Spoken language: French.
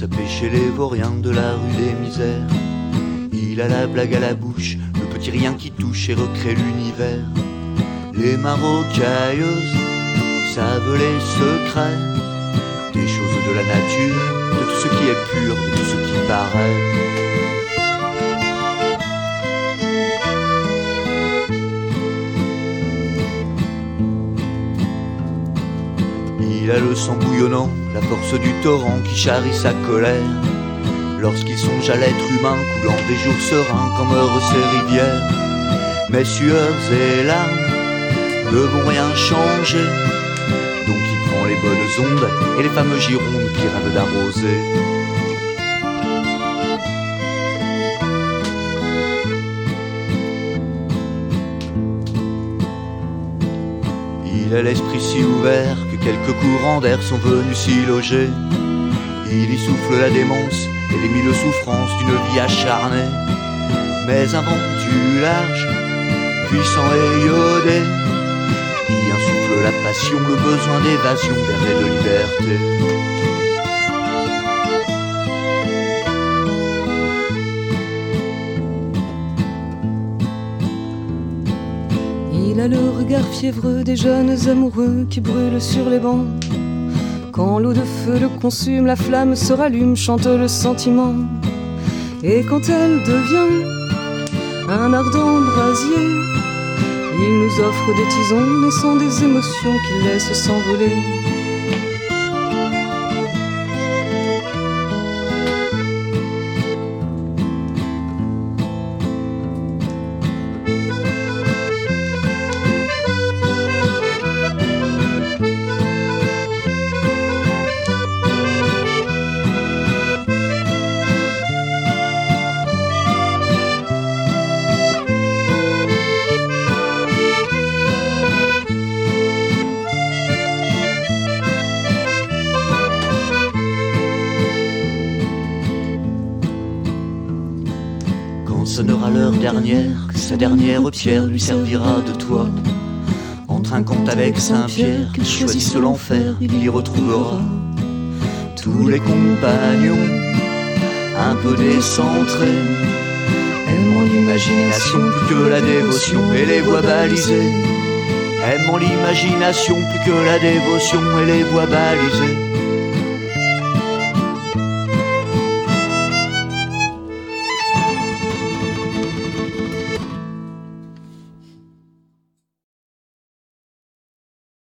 à pêcher les vauriens de la rue des Misères. Il a la blague à la bouche, le petit rien qui touche et recrée l'univers. Les mains rocailleuses savent les secrets des choses de la nature, de tout ce qui est pur, de tout ce qui paraît. Il a le sang bouillonnant, la force du torrent qui charrie sa colère. Lorsqu'il songe à l'être humain coulant des jours sereins comme heureux ces rivières. Mais sueurs et larmes ne vont rien changer. Donc il prend les bonnes ondes et les fameux girondes qui rêvent d'arroser. Il a l'esprit si ouvert que quelques courants d'air sont venus s'y loger. Il y souffle la démence et les mille souffrances d'une vie acharnée. Mais un vent du large, puissant et iodé, y insuffle la passion, le besoin d'évasion, d'air et de liberté. Il a le regard fiévreux des jeunes amoureux qui brûlent sur les bancs. Quand l'eau de feu le consume, la flamme se rallume, chante le sentiment. Et quand elle devient un ardent brasier, il nous offre des tisons naissant des émotions qu'il laisse s'envoler. Sonnera l'heure dernière, que sa dernière pierre lui servira de toit. En trinquant avec Saint-Pierre, qu'il choisisse l'enfer, il y retrouvera tous les compagnons, un peu décentrés, aimant l'imagination plus que la dévotion et les voies balisées. Aimant l'imagination plus que la dévotion et les voies balisées.